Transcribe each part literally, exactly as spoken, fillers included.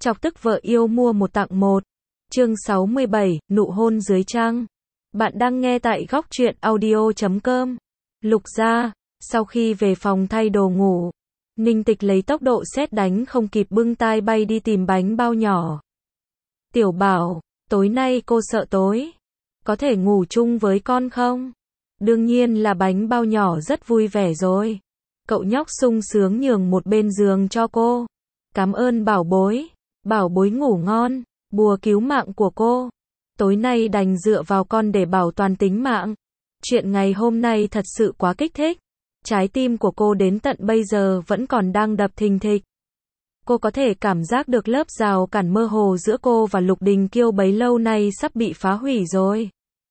Chọc tức vợ yêu mua một tặng một. Chương sáu mươi bảy, nụ hôn dưới trăng. Bạn đang nghe tại góc truyện audio chấm com. Lục gia, sau khi về phòng thay đồ ngủ, Ninh Tịch lấy tốc độ sét đánh không kịp bưng tai bay đi tìm bánh bao nhỏ. Tiểu Bảo, tối nay cô sợ tối. Có thể ngủ chung với con không? Đương nhiên là bánh bao nhỏ rất vui vẻ rồi. Cậu nhóc sung sướng nhường một bên giường cho cô. Cảm ơn bảo bối. Bảo bối ngủ ngon, bùa cứu mạng của cô. Tối nay đành dựa vào con để bảo toàn tính mạng. Chuyện ngày hôm nay thật sự quá kích thích. Trái tim của cô đến tận bây giờ vẫn còn đang đập thình thịch. Cô có thể cảm giác được lớp rào cản mơ hồ giữa cô và Lục Đình Kiêu bấy lâu nay sắp bị phá hủy rồi.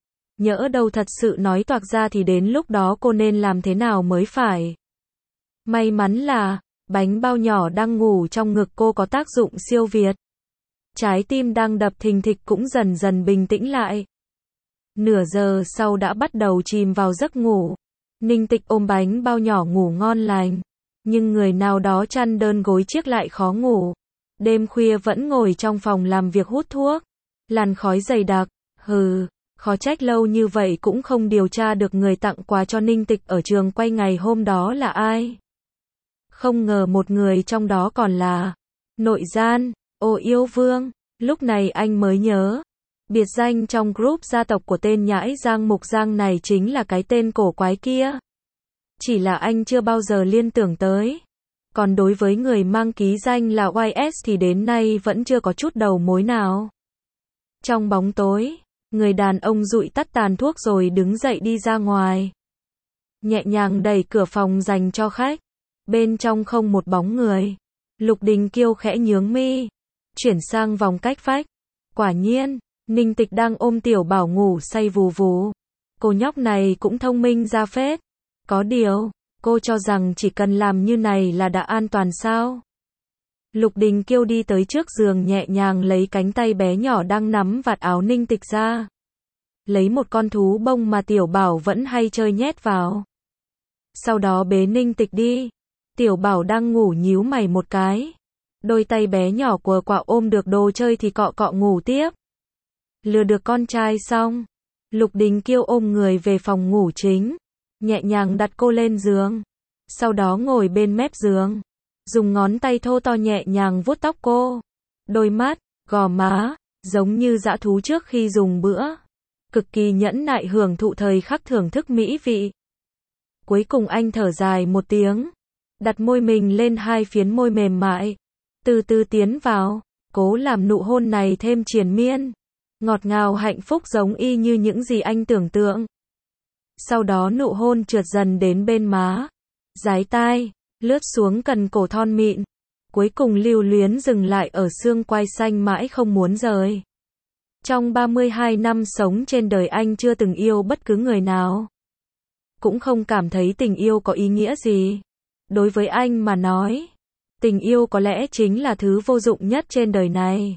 Nhỡ đâu thật sự nói toạc ra thì đến lúc đó cô nên làm thế nào mới phải. May mắn là, bánh bao nhỏ đang ngủ trong ngực cô có tác dụng siêu việt. Trái tim đang đập thình thịch cũng dần dần bình tĩnh lại. Nửa giờ sau đã bắt đầu chìm vào giấc ngủ. Ninh Tịch ôm bánh bao nhỏ ngủ ngon lành. Nhưng người nào đó chăn đơn gối chiếc lại khó ngủ. Đêm khuya vẫn ngồi trong phòng làm việc hút thuốc. Làn khói dày đặc. Hừ, khó trách lâu như vậy cũng không điều tra được người tặng quà cho Ninh Tịch ở trường quay ngày hôm đó là ai. Không ngờ một người trong đó còn là nội gian. Ô yêu vương. Lúc này anh mới nhớ. Biệt danh trong group gia tộc của tên nhãi Giang Mục Giang này chính là cái tên cổ quái kia. Chỉ là anh chưa bao giờ liên tưởng tới. Còn đối với người mang ký danh là Y S thì đến nay vẫn chưa có chút đầu mối nào. Trong bóng tối, người đàn ông dụi tắt tàn thuốc rồi đứng dậy đi ra ngoài. Nhẹ nhàng đẩy cửa phòng dành cho khách. Bên trong không một bóng người. Lục Đình Kiêu khẽ nhướng mi. Chuyển sang vòng cách vách. Quả nhiên, Ninh Tịch đang ôm Tiểu Bảo ngủ say vù vù. Cô nhóc này cũng thông minh ra phết. Có điều, cô cho rằng chỉ cần làm như này là đã an toàn sao? Lục Đình Kiêu đi tới trước giường nhẹ nhàng lấy cánh tay bé nhỏ đang nắm vạt áo Ninh Tịch ra. Lấy một con thú bông mà Tiểu Bảo vẫn hay chơi nhét vào. Sau đó bế Ninh Tịch đi. Tiểu Bảo đang ngủ nhíu mày một cái. Đôi tay bé nhỏ của quả ôm được đồ chơi thì cọ cọ ngủ tiếp. Lừa được con trai xong. Lục Đình Kiêu ôm người về phòng ngủ chính. Nhẹ nhàng đặt cô lên giường. Sau đó ngồi bên mép giường. Dùng ngón tay thô to nhẹ nhàng vuốt tóc cô. Đôi mắt, gò má, giống như dã thú trước khi dùng bữa. Cực kỳ nhẫn nại hưởng thụ thời khắc thưởng thức mỹ vị. Cuối cùng anh thở dài một tiếng. Đặt môi mình lên hai phiến môi mềm mại. Từ từ tiến vào. Cố làm nụ hôn này thêm triền miên. Ngọt ngào hạnh phúc giống y như những gì anh tưởng tượng. Sau đó nụ hôn trượt dần đến bên má. Dái tai. Lướt xuống cần cổ thon mịn. Cuối cùng lưu luyến dừng lại ở xương quai xanh mãi không muốn rời. Trong ba mươi hai năm sống trên đời anh chưa từng yêu bất cứ người nào. Cũng không cảm thấy tình yêu có ý nghĩa gì. Đối với anh mà nói, tình yêu có lẽ chính là thứ vô dụng nhất trên đời này.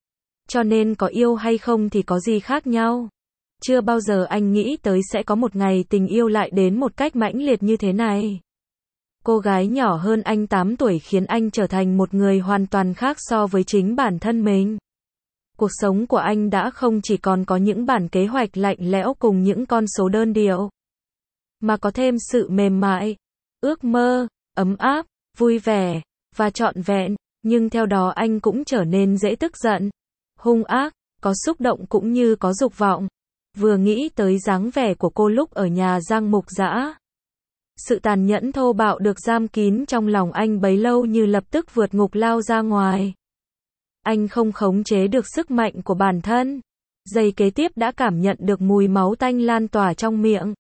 Cho nên có yêu hay không thì có gì khác nhau. Chưa bao giờ anh nghĩ tới sẽ có một ngày tình yêu lại đến một cách mãnh liệt như thế này. Cô gái nhỏ hơn anh tám tuổi khiến anh trở thành một người hoàn toàn khác so với chính bản thân mình. Cuộc sống của anh đã không chỉ còn có những bản kế hoạch lạnh lẽo cùng những con số đơn điệu, mà có thêm sự mềm mại, ước mơ, ấm áp, vui vẻ, và trọn vẹn. Nhưng theo đó anh cũng trở nên dễ tức giận, hung ác, có xúc động cũng như có dục vọng. Vừa nghĩ tới dáng vẻ của cô lúc ở nhà Giang Mục Dã, sự tàn nhẫn thô bạo được giam kín trong lòng anh bấy lâu như lập tức vượt ngục lao ra ngoài. Anh không khống chế được sức mạnh của bản thân. Giây kế tiếp đã cảm nhận được mùi máu tanh lan tỏa trong miệng.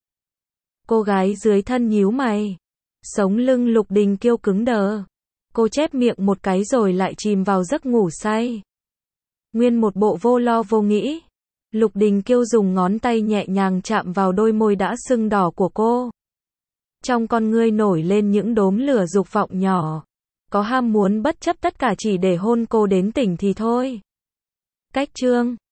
Cô gái dưới thân nhíu mày. Sống lưng Lục Đình Kiêu cứng đờ. Cô chép miệng một cái rồi lại chìm vào giấc ngủ say. Nguyên một bộ vô lo vô nghĩ. Lục Đình Kiêu dùng ngón tay nhẹ nhàng chạm vào đôi môi đã sưng đỏ của cô. Trong con ngươi nổi lên những đốm lửa dục vọng nhỏ. Có ham muốn bất chấp tất cả chỉ để hôn cô đến tỉnh thì thôi. Cách chương